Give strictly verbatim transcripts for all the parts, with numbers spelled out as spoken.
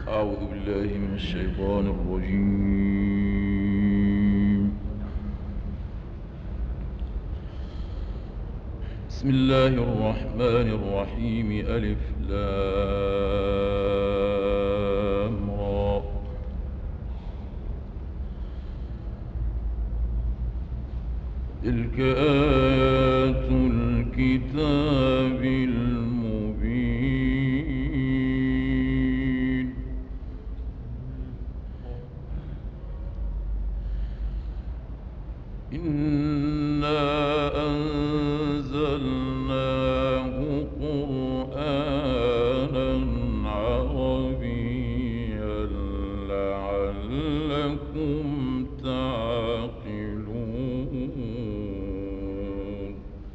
أعوذ بالله من الشيطان الرجيم. بسم الله الرحمن الرحيم. ألف لام را. تلك آيات الكتاب المبين. إنا أنزلناه قرآنا عربيا لعلكم تعقلون.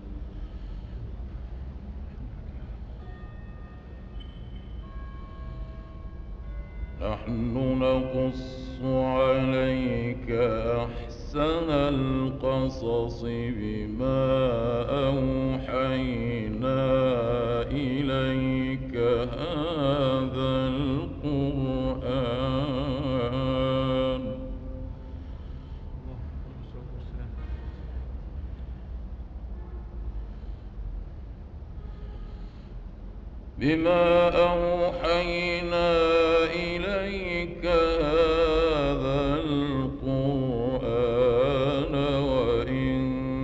نحن نقص عليك أحسن القصص بما أوحينا إليك هذا القرآن بما أوحينا إليك هذا القرآن وإن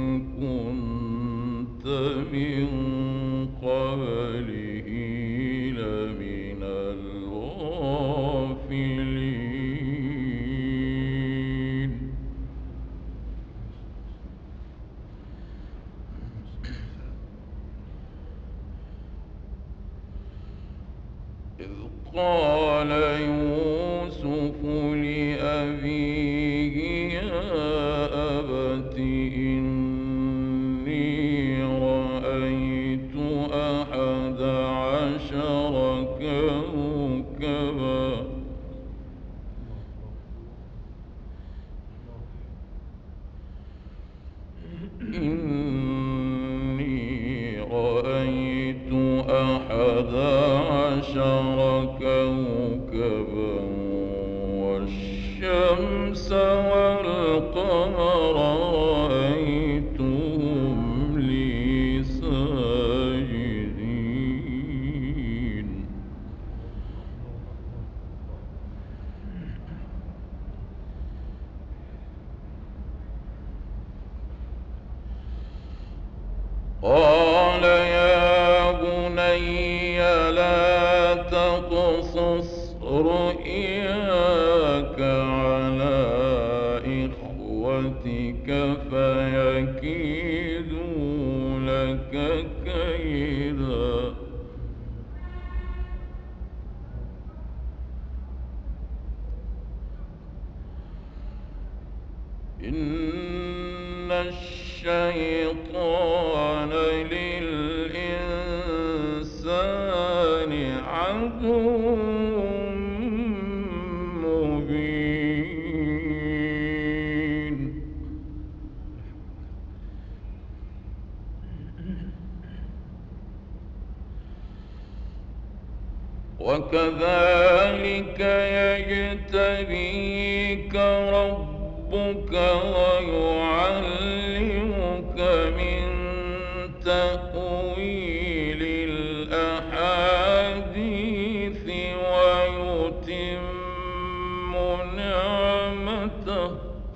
كنت من قبله لمن الغافلين. إذ قال يوسف لأبيه يا أبت إني رأيت أحد عشر كوكبا إني رأيت أحد عشر كوكبا والشمس والقمر رأيتهم لي ساجدين. قال يا بني لا تقصص رؤياك على إخوتك فيكيدوا لك كيدا إن الشيطان للإنسان عدو مبين. وكذلك يجتبيك ربك ويعلمك من تأويل الأحاديث ويتم نعمته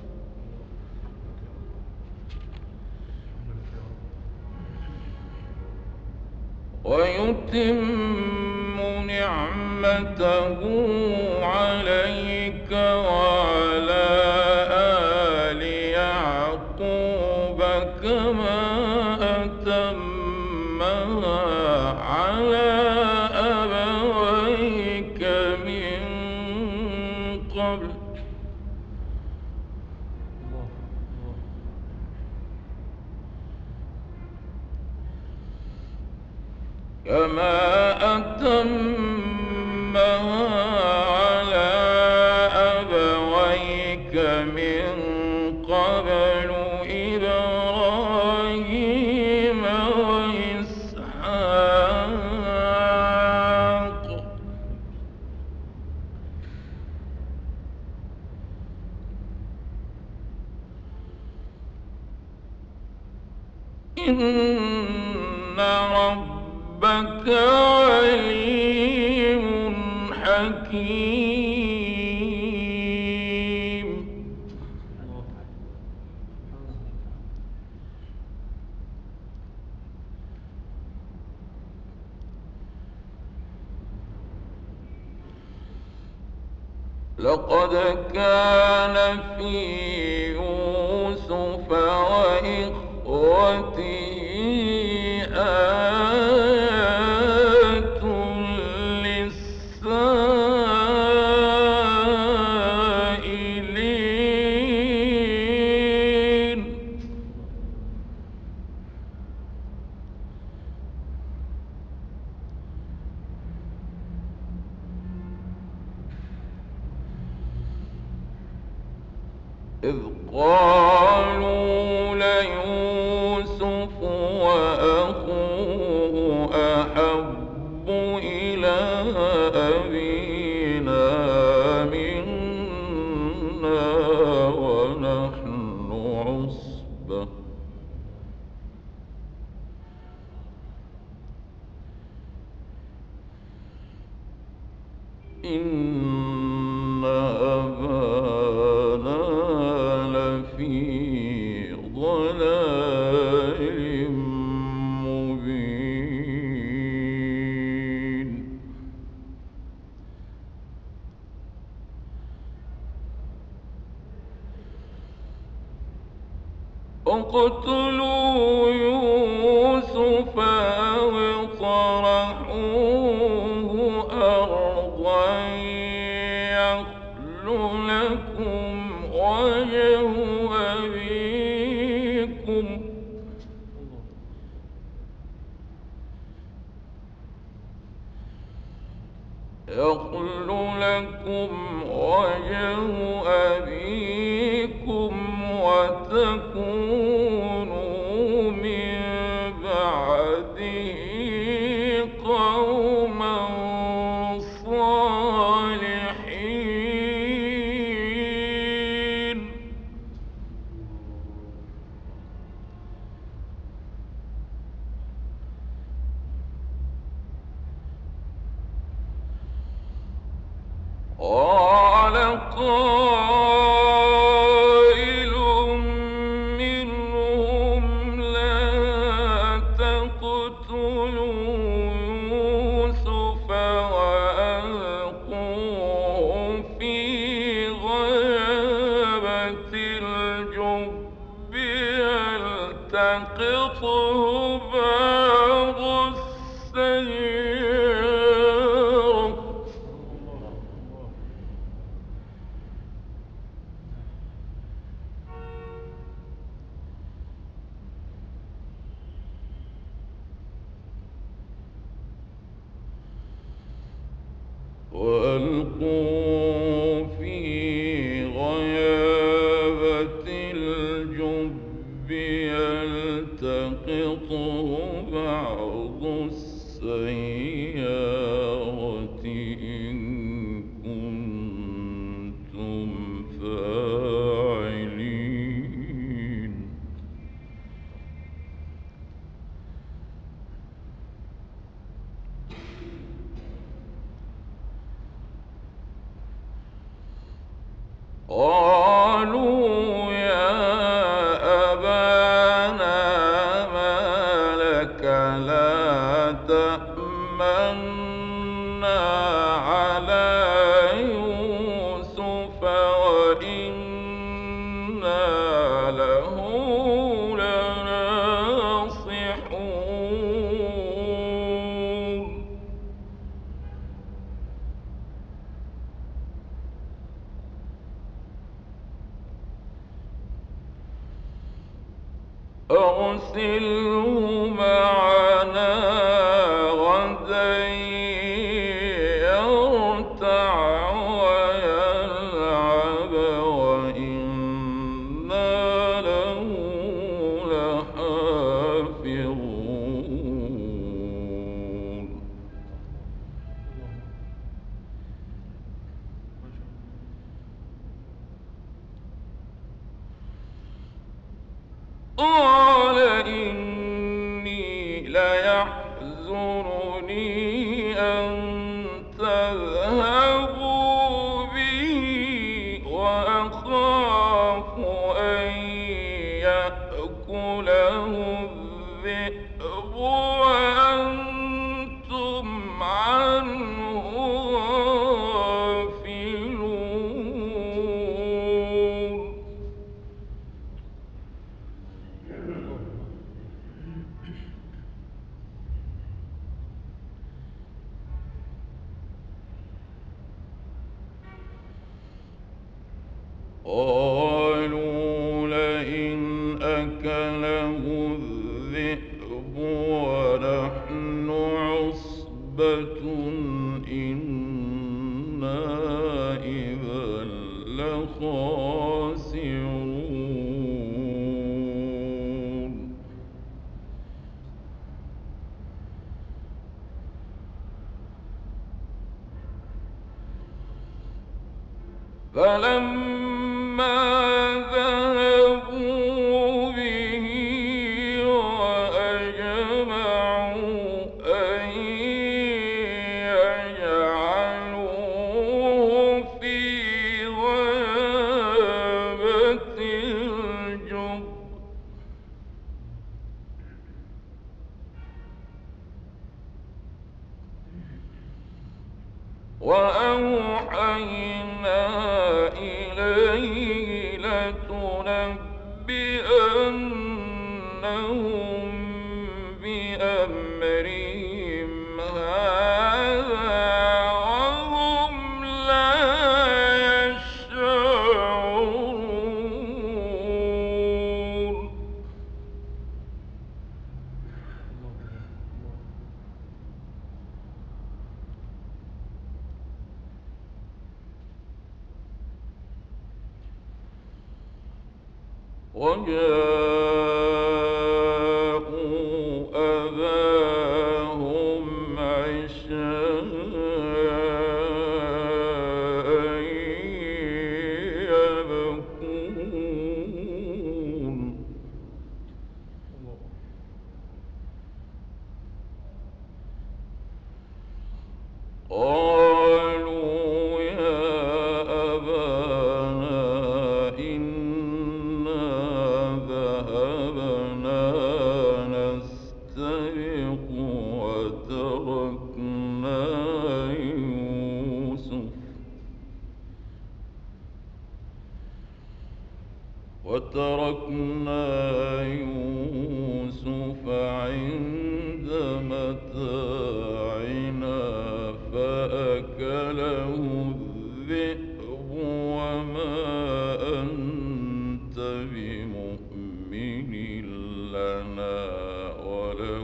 ويتم نعمته عليك وعلى آل يعقوب كما أتمها على أبويك من قبل كما أتمها على أبويك من قبل إبراهيم وإسحاق إن ربك عليم حكيم. لقد كان في يوسف وإخوته آيات للسائلين. إذ قالوا ليوسف وأخوه أحب إلى أبينا منا ونحن عصبة إن أبانا لفي ضلال مبين. اقتلوا يوسف أو اطرحوه أرضا يخل لكم وجه أبيكم يخل لكم وجه أبيكم وتكونوا من بعده قوما صالحين. قال قائل منهم لا تقتلوا يوسف وألقوه في غيابة الجب يلتقطه بعض السيارة. وألقوا في غيابة الجب يلتقطه بعض السيارة إن كنتم فاعلين. قالوا يا أبانا ما لك لا تأمنا على يوسف وإنا له لناصحون. أرسله معنا غدا يرتع ويلعب وإنا له لحافظون. قال إن قالوا لئن أكله الذئب ونحن عصبة إنا إذا لخاسرون فلما ذهبوا به وأجمعوا أن يجعلوه في غيابة الجب وأوحينا إليه لتنبئنهم بأمرهم هذا وهم لا يشعرون وجاءوا أباهم عشاء يبكون قالوا يا أبانا إنا ذهبنا نستبق وتركنا يوسف وتركنا يوسف عند متاعنا فأكله الذئب وما أنت بمؤمن لنا ولو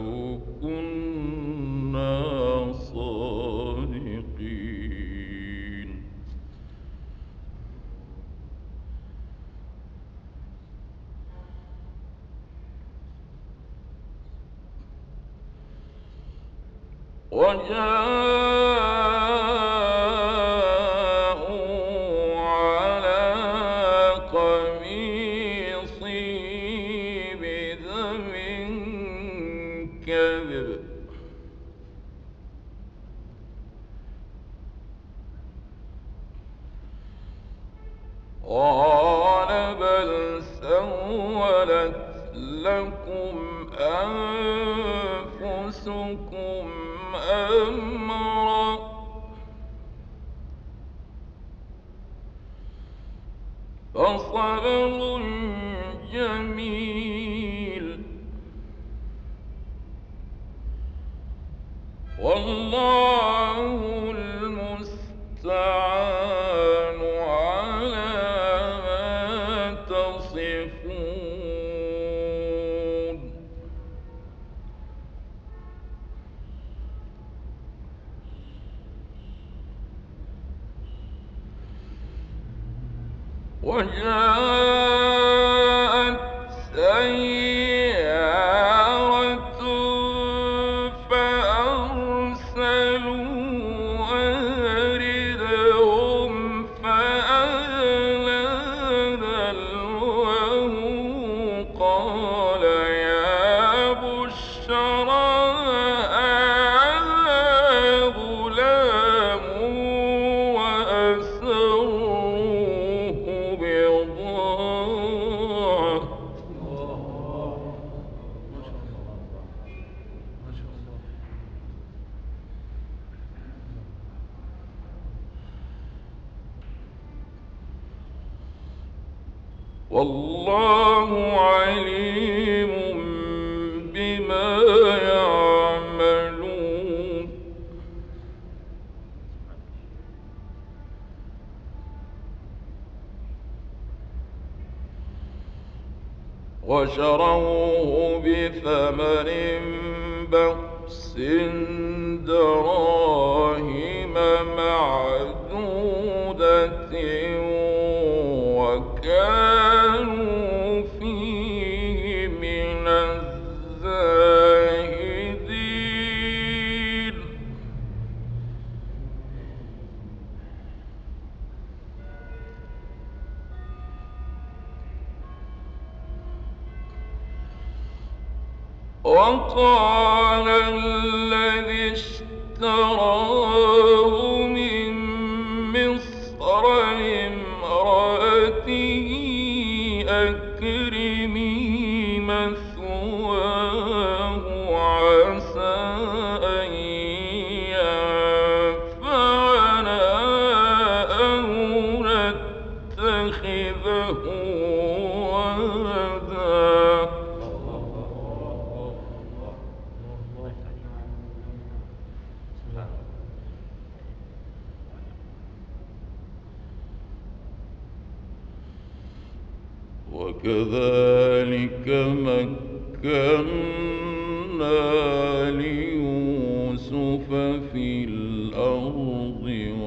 كنا صادقين وجاءوا على قميصي بدم كذب قال بل سولت لكم أنفسكم أمرا فصبر جميل والله المستعان على ما تصفون وجاءت سيارة فأرسلوا واردهم فأدلى دلوه قال يا بشرى هذا غلام وأسروه بضاعة والله عليم بما يعملون وشروه بثمن بخس دراهم معدودة وكانوا فيه من الزاهدين وقال الذي اشتراه من مصر لامرأته أكرمي مثواه عسى أن ينفعنا أو نتخذه ولدا وكذلك مكنا ليوسف في الأرض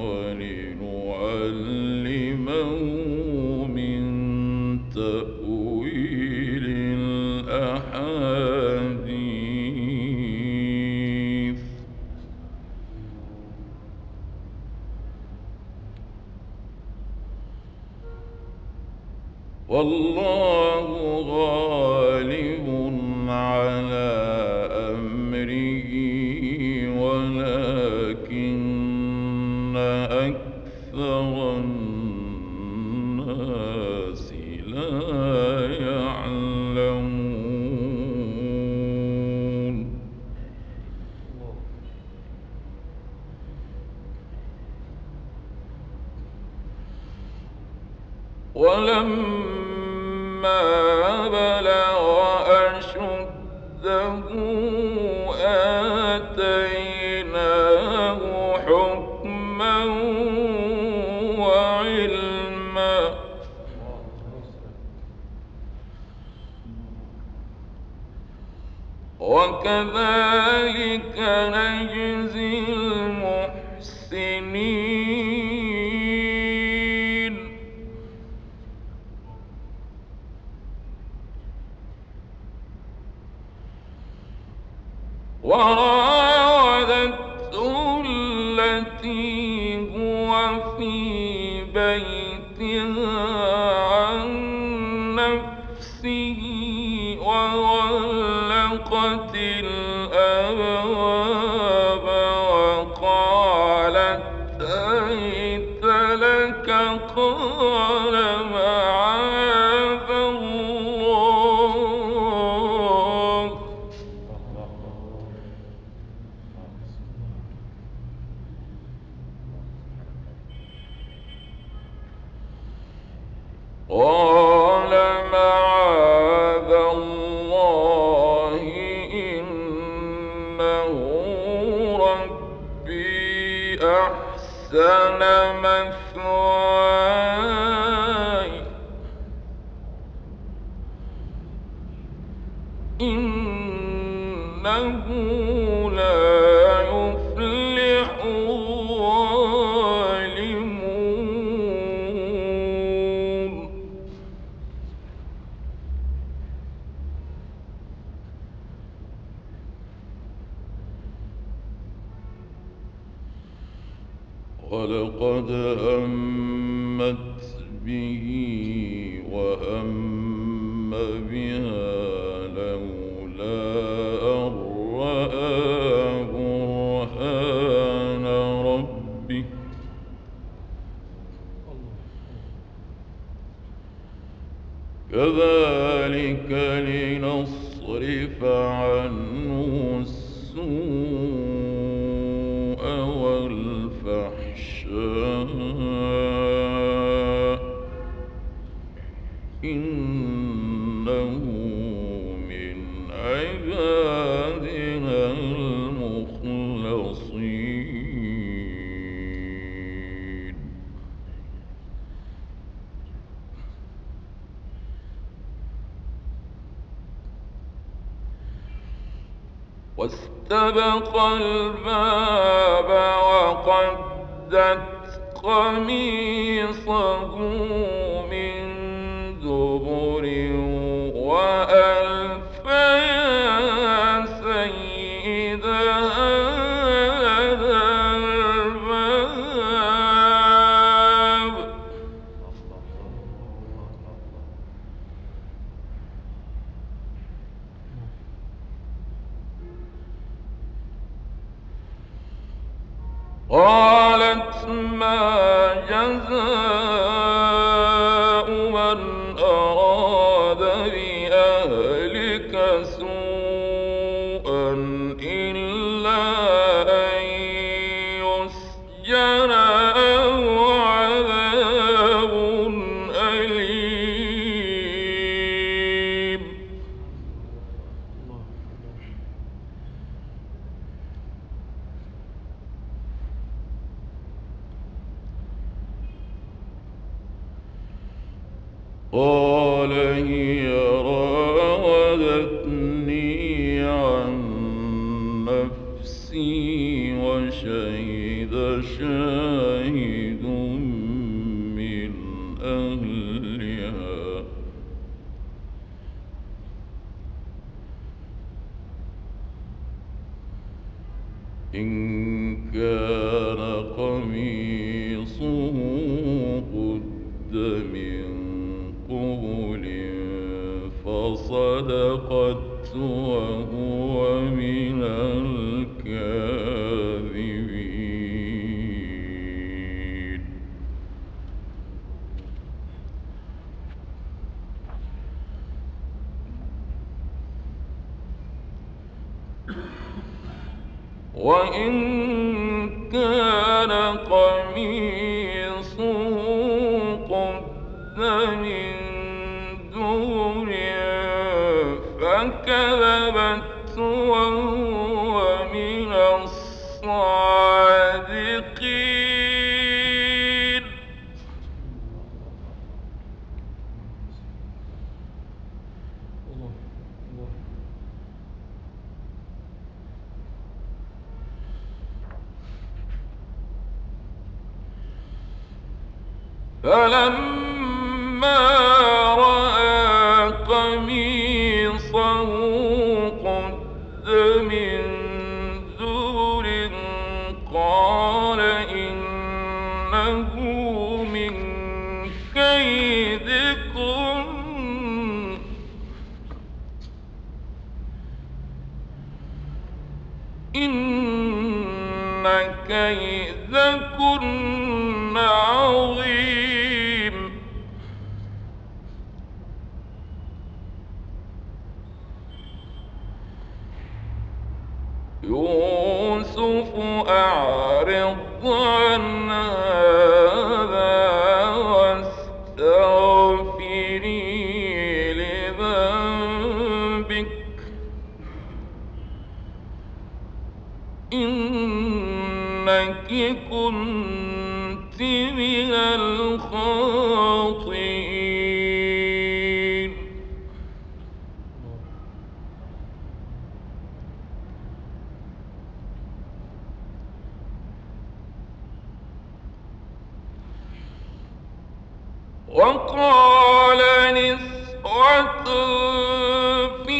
ولنعلمه من تأويل الأحاديث والله غالب على أمره ولكن أكثر الناس لا يعلمون ولما بلغ أشده آتيناه حكما وعلما وكذلك نجزي المحسنين وراودته التي هو في بيتها عن نفسه وغلقت الأبواب وقالت هيت لك قال معاذ الله قال معاذ الله إنه ربي أحسن مثواي إنه لا يفلح الظالمون ولقد همت به وهم بها لولا أن رأى برهان ربه كذلك لنصرف عنه السوء والفحشاء إنه من عبادنا المخلصين واستبق الباب وقدت قميصه من دبر وألف يا سيدها لدى الباب. قالت ما جزاء من أراد بأهلك سوءا إلا أن يسجن أو عذاب أليم. قال هي راودتني عن نفسي وشهد شاهد من أهلها إن كان قميصه قد من قبل فصدقت وهو من الكاذبين. وإن كان قميصه قد من دبر فكذبت وهو من الصادقين. فلما رأى قميصه قد من دبر قال إنه من كيدكن إن كيدكن عظيم. يوسف أعرض عن هذا واستغفري لذنبك إنك كنت من الخاطئين. وقال نسوة في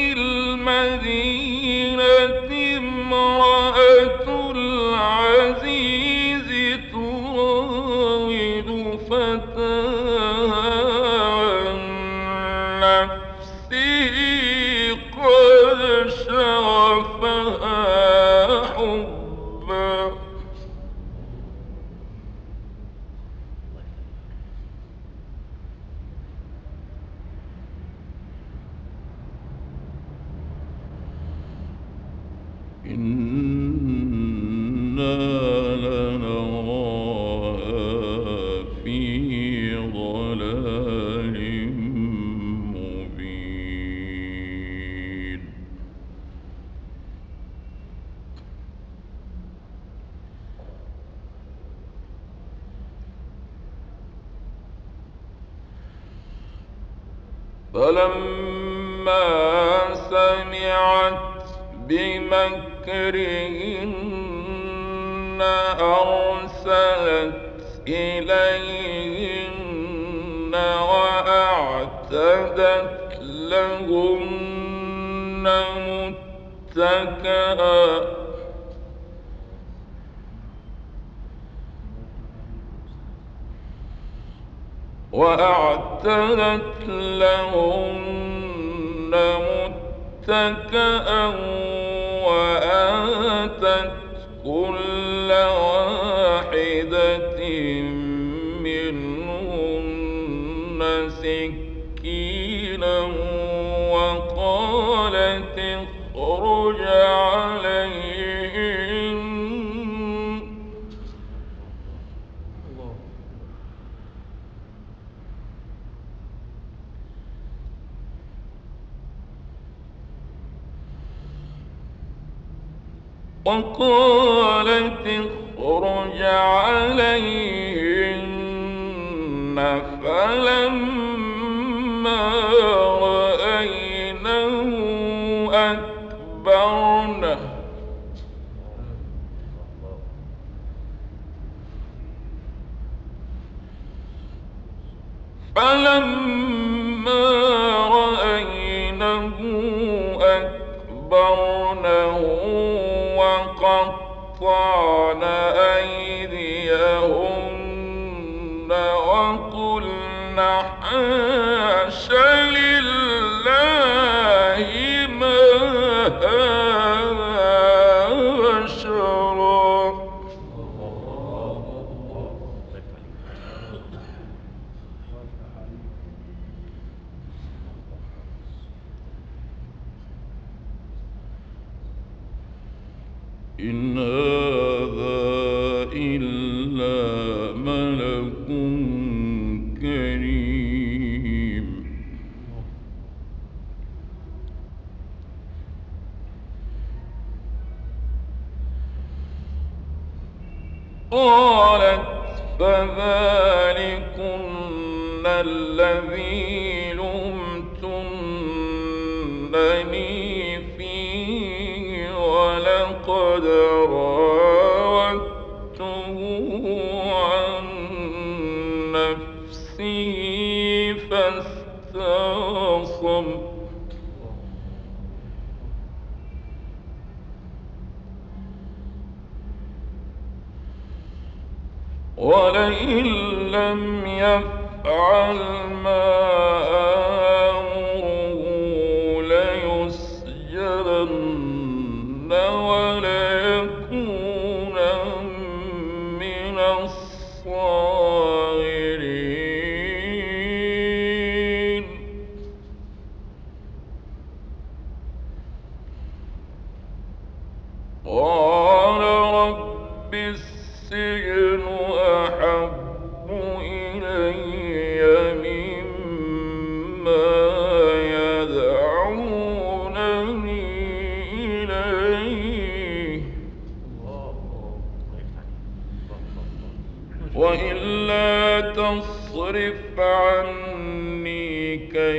المدينة امرأة العزيز تراود فتاها عن نفسه قد شغفها حبا. إنا لنراها في ضلال مبين. فلما سمعت بمكر مكرهن أرسلت إليهن وأعتدت لهن متكئا وأعتدت لهن متكئا وآتت كل واحدة منهن سكينا وقالت اخرج عليهن وقالت اخرج عليهن فلما رأينه أكبرنه فلما رأينه أكبرنه وقطعن أيديهن وقلن حاش لله ما هذا بشرا إن هذا إلا ملك كريم قالت فذلكن الذي لمتنني فيه ولقد راودته عن نفسه فاستعصم ولئن لم يفعل ما آمره ليسجنن وليكونا من الصاغرين قال رب السجن أحب إلي مما يدعونني إليه وإلا تصرف عني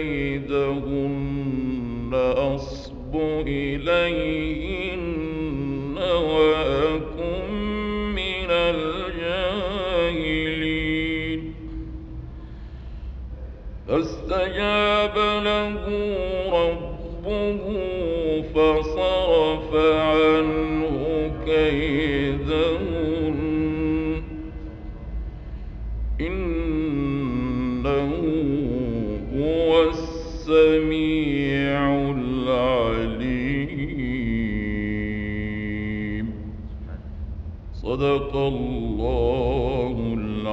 كيدهن أصب إليهن وأكن من الجاهلين فاستجاب له ربه فصرف عنه كيدهن إنه هو السميع العليم صدق الله العظيم.